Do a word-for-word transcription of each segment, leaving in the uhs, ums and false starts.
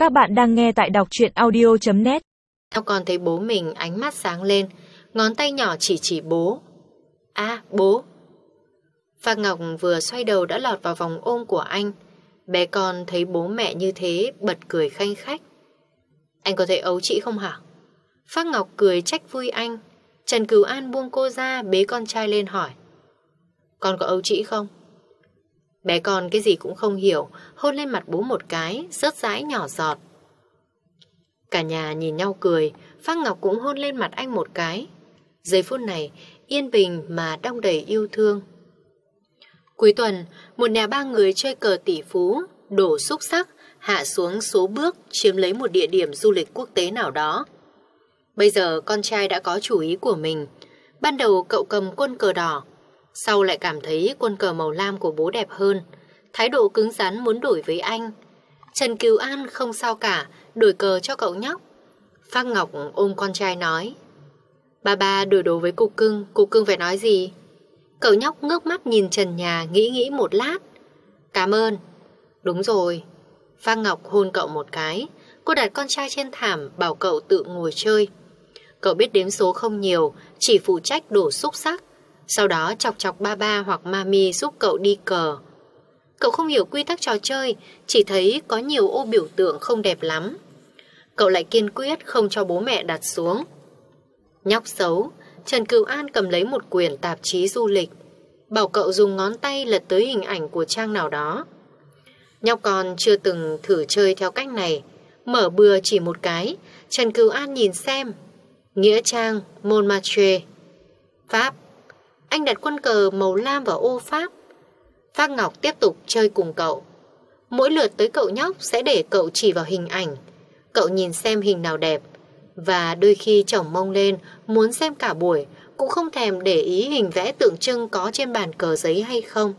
Các bạn đang nghe tại đọc truyện audio chấm net. Theo con thấy bố mình ánh mắt sáng lên, ngón tay nhỏ chỉ chỉ bố. À, bố. Phác Ngọc vừa xoay đầu đã lọt vào vòng ôm của anh. Bé con thấy bố mẹ như thế bật cười khanh khách. Anh có thấy ấu trĩ không hả? Phác Ngọc cười trách vui anh. Trần Cửu An buông cô ra, bế con trai lên hỏi. Con có ấu trĩ không? Bé con cái gì cũng không hiểu, hôn lên mặt bố một cái, rớt rãi nhỏ giọt. Cả nhà nhìn nhau cười, Phác Ngọc cũng hôn lên mặt anh một cái. Giây phút này, yên bình mà đong đầy yêu thương. Cuối tuần, một nhà ba người chơi cờ tỷ phú, đổ xúc xắc, hạ xuống số bước, chiếm lấy một địa điểm du lịch quốc tế nào đó. Bây giờ con trai đã có chủ ý của mình. Ban đầu cậu cầm quân cờ đỏ, sau lại cảm thấy quân cờ màu lam của bố đẹp hơn. Thái độ cứng rắn muốn đổi với anh. Trần Cửu An không sao cả, đổi cờ cho cậu nhóc. Phác Ngọc ôm con trai nói. Ba ba đổi đồ với cục cưng, cục cưng phải nói gì? Cậu nhóc ngước mắt nhìn trần nhà, nghĩ nghĩ một lát. Cảm ơn. Đúng rồi. Phác Ngọc hôn cậu một cái. Cô đặt con trai trên thảm, bảo cậu tự ngồi chơi. Cậu biết đếm số không nhiều, chỉ phụ trách đổ xúc xắc. Sau đó chọc chọc ba ba hoặc mami giúp cậu đi cờ. Cậu không hiểu quy tắc trò chơi, chỉ thấy có nhiều ô biểu tượng không đẹp lắm. Cậu lại kiên quyết không cho bố mẹ đặt xuống. Nhóc xấu, Trần Cửu An cầm lấy một quyển tạp chí du lịch, bảo cậu dùng ngón tay lật tới hình ảnh của trang nào đó. Nhóc con chưa từng thử chơi theo cách này, mở bừa chỉ một cái. Trần Cửu An nhìn xem. Nghĩa trang Montmartre, Pháp. Anh đặt quân cờ màu lam vào ô Pháp. Phác Ngọc tiếp tục chơi cùng cậu. Mỗi lượt tới cậu nhóc sẽ để cậu chỉ vào hình ảnh. Cậu nhìn xem hình nào đẹp. Và đôi khi chổng mông lên muốn xem cả buổi, cũng không thèm để ý hình vẽ tượng trưng có trên bàn cờ giấy hay không.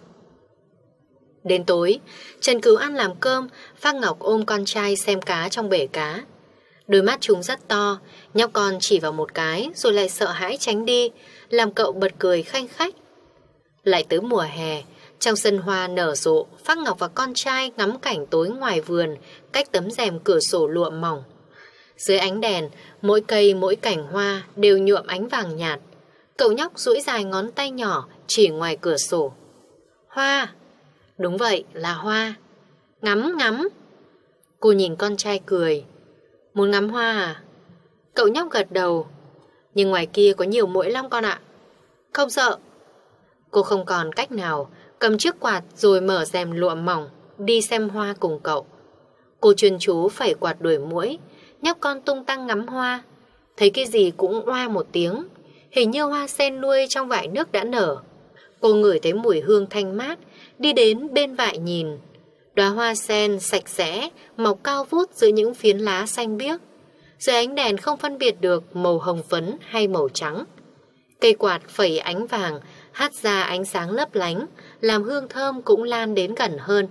Đến tối, Trần Cửu An làm cơm, Phác Ngọc ôm con trai xem cá trong bể cá. Đôi mắt chúng rất to, nhóc con chỉ vào một cái rồi lại sợ hãi tránh đi, làm cậu bật cười khanh khách. Lại tới mùa hè, trong sân hoa nở rộ, Phác Ngọc và con trai ngắm cảnh tối ngoài vườn, cách tấm rèm cửa sổ lụa mỏng. Dưới ánh đèn, mỗi cây mỗi cảnh hoa đều nhuộm ánh vàng nhạt. Cậu nhóc duỗi dài ngón tay nhỏ chỉ ngoài cửa sổ. Hoa! Đúng vậy, là hoa. Ngắm ngắm! Cô nhìn con trai cười. Muốn ngắm hoa à? Cậu nhóc gật đầu. Nhưng ngoài kia có nhiều muỗi lắm con ạ. Không sợ. Cô không còn cách nào, cầm chiếc quạt rồi mở rèm lụa mỏng, đi xem hoa cùng cậu. Cô chuyên chú phẩy quạt đuổi muỗi, nhóc con tung tăng ngắm hoa. Thấy cái gì cũng oa một tiếng, hình như hoa sen nuôi trong vại nước đã nở. Cô ngửi thấy mùi hương thanh mát, đi đến bên vại nhìn. Đóa hoa sen sạch sẽ, mọc cao vút giữa những phiến lá xanh biếc. Dưới ánh đèn không phân biệt được màu hồng phấn hay màu trắng. Cây quạt phẩy ánh vàng, hát ra ánh sáng lấp lánh, làm hương thơm cũng lan đến gần hơn.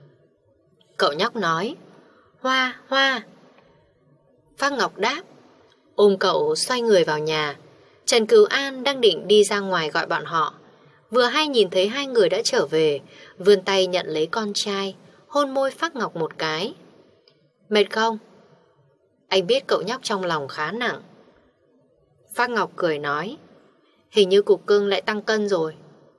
Cậu nhóc nói, hoa, hoa. Phác Ngọc đáp, ôm cậu xoay người vào nhà. Trần Cửu An đang định đi ra ngoài gọi bọn họ. Vừa hay nhìn thấy hai người đã trở về, vươn tay nhận lấy con trai, hôn môi Phác Ngọc một cái. Mệt không? Anh biết cậu nhóc trong lòng khá nặng. Phác Ngọc cười nói, hình như cục cưng lại tăng cân rồi.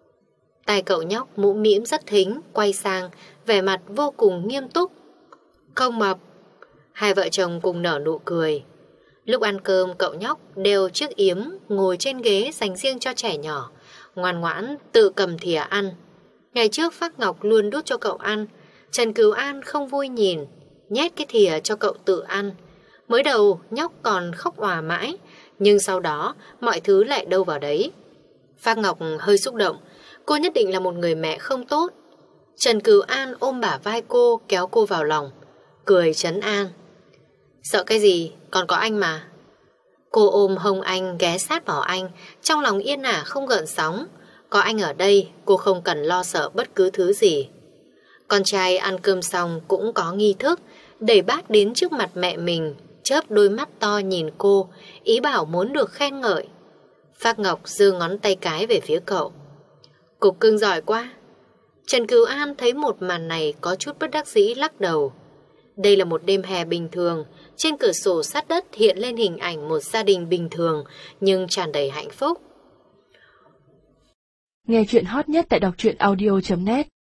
Tai cậu nhóc mũm mĩm rất thính, quay sang, vẻ mặt vô cùng nghiêm túc. Không mập. Hai vợ chồng cùng nở nụ cười. Lúc ăn cơm cậu nhóc đeo chiếc yếm ngồi trên ghế dành riêng cho trẻ nhỏ, ngoan ngoãn tự cầm thìa ăn. Ngày trước Phác Ngọc luôn đút cho cậu ăn. Trần Cửu An không vui nhìn, nhét cái thìa cho cậu tự ăn. Mới đầu nhóc còn khóc òa mãi, nhưng sau đó mọi thứ lại đâu vào đấy. Phác Ngọc hơi xúc động, cô nhất định là một người mẹ không tốt. Trần Cửu An ôm bả vai cô, kéo cô vào lòng, cười trấn an. Sợ cái gì, còn có anh mà. Cô ôm hông anh, ghé sát vào anh, trong lòng yên ả không gợn sóng. Có anh ở đây, cô không cần lo sợ bất cứ thứ gì. Con trai ăn cơm xong cũng có nghi thức, đẩy bát đến trước mặt mẹ mình, chớp đôi mắt to nhìn cô, ý bảo muốn được khen ngợi. Phác Ngọc giơ ngón tay cái về phía cậu. Cục cưng giỏi quá. Trần Cửu An thấy một màn này có chút bất đắc dĩ lắc đầu. Đây là một đêm hè bình thường, trên cửa sổ sát đất hiện lên hình ảnh một gia đình bình thường nhưng tràn đầy hạnh phúc. Nghe chuyện hot nhất tại đọc truyện audio chấm net